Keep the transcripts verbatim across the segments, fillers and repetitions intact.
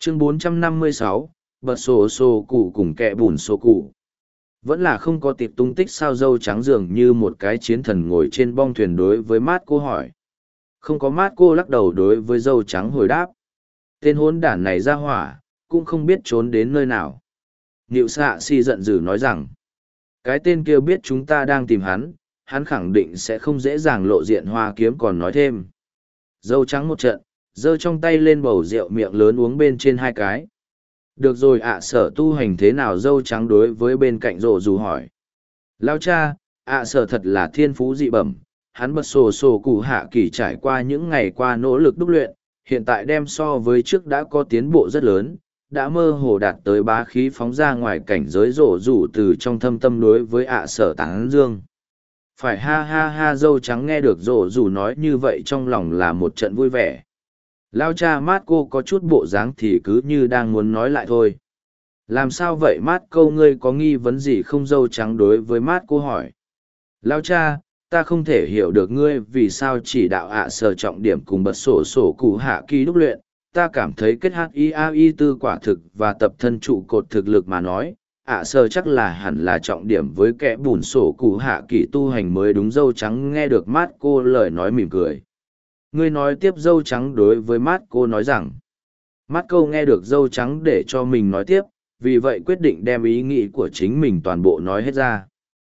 Chương bốn trăm năm mươi sáu, bật sổ sổ cụ cùng kẹ bùn sổ cụ. Vẫn là không có tiệp tung tích sao dâu trắng dường như một cái chiến thần ngồi trên bong thuyền đối với mát cô hỏi. Không có mát cô lắc đầu đối với dâu trắng hồi đáp. Tên hốn đản này ra hỏa, cũng không biết trốn đến nơi nào. Niệu xạ si giận dữ nói rằng, cái tên kia biết chúng ta đang tìm hắn, hắn khẳng định sẽ không dễ dàng lộ diện hoa kiếm còn nói thêm. Dâu trắng một trận, giơ trong tay lên bầu rượu miệng lớn uống bên trên hai cái. Được rồi ạ sở tu hành thế nào dâu trắng đối với bên cạnh rộ dù hỏi. Lao cha, ạ sở thật là thiên phú dị bẩm, hắn bật sổ sổ cụ hạ kỳ trải qua những ngày qua nỗ lực đúc luyện, hiện tại đem so với trước đã có tiến bộ rất lớn, đã mơ hồ đạt tới bá khí phóng ra ngoài cảnh giới rộ rủ từ trong thâm tâm đối với ạ sở tán dương. Phải ha ha ha dâu trắng nghe được rộ rủ nói như vậy trong lòng là một trận vui vẻ. Lao cha mát cô có chút bộ dáng thì cứ như đang muốn nói lại thôi. Làm sao vậy mát câu ngươi có nghi vấn gì không dâu trắng đối với mát cô hỏi. Lao cha, ta không thể hiểu được ngươi vì sao chỉ đạo ạ sở trọng điểm cùng bật sổ sổ cụ hạ kỳ đúc luyện. Ta cảm thấy kết hát i a i tư quả thực và tập thân trụ cột thực lực mà nói, ạ sở chắc là hẳn là trọng điểm với kẻ bùn sổ cụ hạ kỳ tu hành mới đúng dâu trắng nghe được mát cô lời nói mỉm cười. Ngươi nói tiếp dâu trắng đối với mát cô nói rằng, mát cô nghe được dâu trắng để cho mình nói tiếp, vì vậy quyết định đem ý nghĩ của chính mình toàn bộ nói hết ra.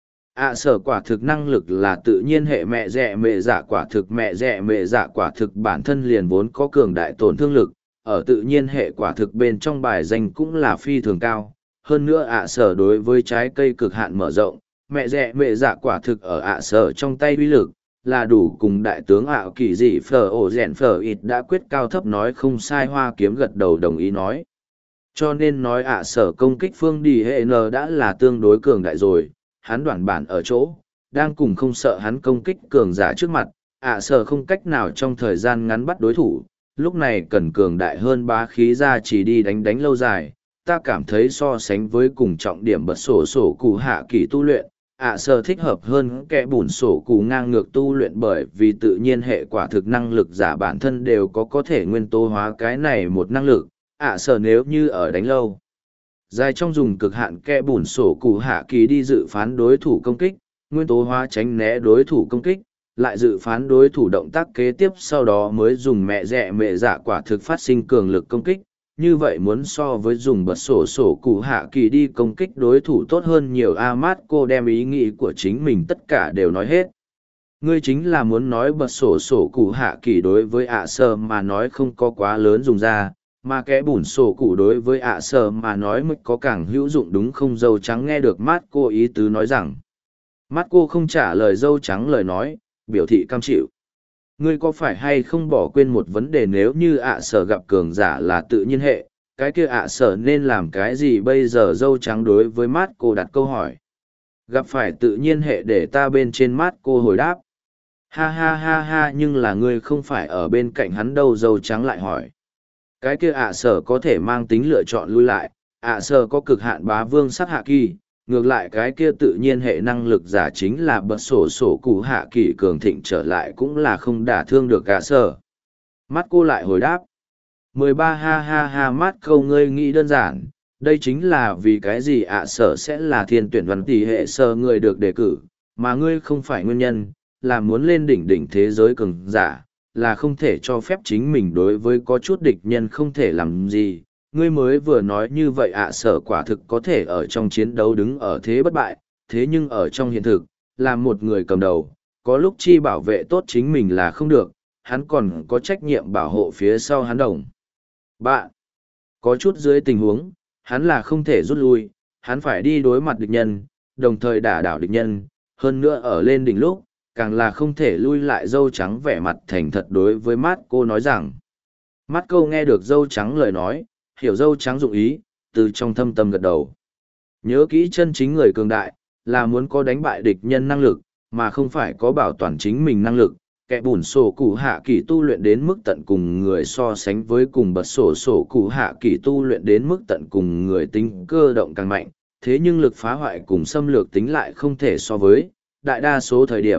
ạ sở quả thực năng lực là tự nhiên hệ mẹ rẹ mẹ dạ quả thực mẹ rẹ mẹ dạ quả thực bản thân liền vốn có cường đại tổn thương lực, ở tự nhiên hệ quả thực bên trong bài danh cũng là phi thường cao. Hơn nữa ạ sở đối với trái cây cực hạn mở rộng, mẹ rẹ mẹ dạ quả thực ở ạ sở trong tay uy lực, là đủ cùng đại tướng ảo kỳ dị phở ổ rèn phở ít đã quyết cao thấp nói không sai hoa kiếm gật đầu đồng ý nói. Cho nên nói ạ sở công kích phương đi hệ n đã là tương đối cường đại rồi, hắn đoạn bản ở chỗ, đang cùng không sợ hắn công kích cường giả trước mặt, ạ sở không cách nào trong thời gian ngắn bắt đối thủ, lúc này cần cường đại hơn bá khí ra chỉ đi đánh đánh lâu dài. Ta cảm thấy so sánh với cùng trọng điểm bật sổ sổ cụ hạ kỳ tu luyện, ạ sở thích hợp hơn kẻ bùn sổ cụ ngang ngược tu luyện bởi vì tự nhiên hệ quả thực năng lực giả bản thân đều có có thể nguyên tố hóa cái này một năng lực, ạ sở nếu như ở đánh lâu. Dài trong dùng cực hạn kẻ bùn sổ cụ hạ kỳ đi dự phán đối thủ công kích, nguyên tố hóa tránh né đối thủ công kích, lại dự phán đối thủ động tác kế tiếp sau đó mới dùng mẹ rẹ mẹ dạ quả thực phát sinh cường lực công kích. Như vậy muốn so với dùng bật sổ sổ cụ hạ kỳ đi công kích đối thủ tốt hơn nhiều a mát cô đem ý nghĩ của chính mình tất cả đều nói hết. Ngươi chính là muốn nói bật sổ sổ cụ hạ kỳ đối với ạ sơ mà nói không có quá lớn dùng ra, mà kẻ bùn sổ cụ đối với ạ sơ mà nói mới có càng hữu dụng đúng không dâu trắng nghe được mát cô ý tứ nói rằng. Mát cô không trả lời dâu trắng lời nói, biểu thị cam chịu. Ngươi có phải hay không bỏ quên một vấn đề nếu như ạ sở gặp cường giả là tự nhiên hệ, cái kia ạ sở nên làm cái gì bây giờ dâu trắng đối với mát cô đặt câu hỏi. Gặp phải tự nhiên hệ để ta bên trên mát cô hồi đáp. Ha ha ha ha nhưng là ngươi không phải ở bên cạnh hắn đâu dâu trắng lại hỏi. Cái kia ạ sở có thể mang tính lựa chọn lui lại, ạ sở có cực hạn bá vương sắc hạ kỳ. Ngược lại cái kia tự nhiên hệ năng lực giả chính là bật sổ sổ cụ hạ kỳ cường thịnh trở lại cũng là không đả thương được cả sở. Mắt cô lại hồi đáp. mười ba ha ha ha mắt câu ngươi nghĩ đơn giản, đây chính là vì cái gì ạ sở sẽ là thiên tuyển văn tỷ hệ sở người được đề cử, mà ngươi không phải nguyên nhân, là muốn lên đỉnh đỉnh thế giới cường giả, là không thể cho phép chính mình đối với có chút địch nhân không thể làm gì. Ngươi mới vừa nói như vậy ạ sở quả thực có thể ở trong chiến đấu đứng ở thế bất bại, thế nhưng ở trong hiện thực, là một người cầm đầu, có lúc chi bảo vệ tốt chính mình là không được, hắn còn có trách nhiệm bảo hộ phía sau hắn đồng. Bạn, có chút dưới tình huống, hắn là không thể rút lui, hắn phải đi đối mặt địch nhân, đồng thời đả đảo địch nhân, hơn nữa ở lên đỉnh lúc, càng là không thể lui lại dâu trắng vẻ mặt thành thật đối với mắt cô nói rằng. Mắt cô nghe được dâu trắng lời nói, hiểu dâu trắng dụng ý, từ trong thâm tâm gật đầu. Nhớ kỹ chân chính người cường đại, là muốn có đánh bại địch nhân năng lực, mà không phải có bảo toàn chính mình năng lực. Kẻ bùn sổ cụ hạ kỳ tu luyện đến mức tận cùng người so sánh với cùng bật sổ sổ cụ hạ kỳ tu luyện đến mức tận cùng người tính cơ động càng mạnh, thế nhưng lực phá hoại cùng xâm lược tính lại không thể so với. Đại đa số thời điểm,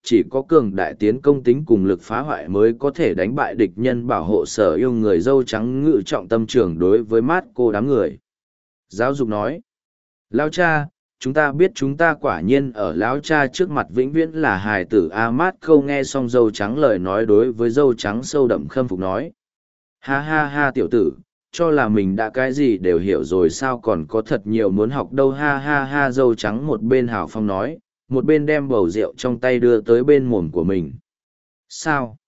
chỉ có cường đại tiến công tính cùng lực phá hoại mới có thể đánh bại địch nhân bảo hộ sở yêu người dâu trắng ngự trọng tâm trường đối với mát cô đám người. Giáo dục nói, Lão cha, chúng ta biết chúng ta quả nhiên ở lão cha trước mặt vĩnh viễn là hài tử. A mát câu nghe xong dâu trắng lời nói đối với dâu trắng sâu đậm khâm phục nói. Ha ha ha tiểu tử, cho là mình đã cái gì đều hiểu rồi sao còn có thật nhiều muốn học đâu. Ha ha ha dâu trắng một bên hào phong nói, một bên đem bầu rượu trong tay đưa tới bên mồm của mình. Sao?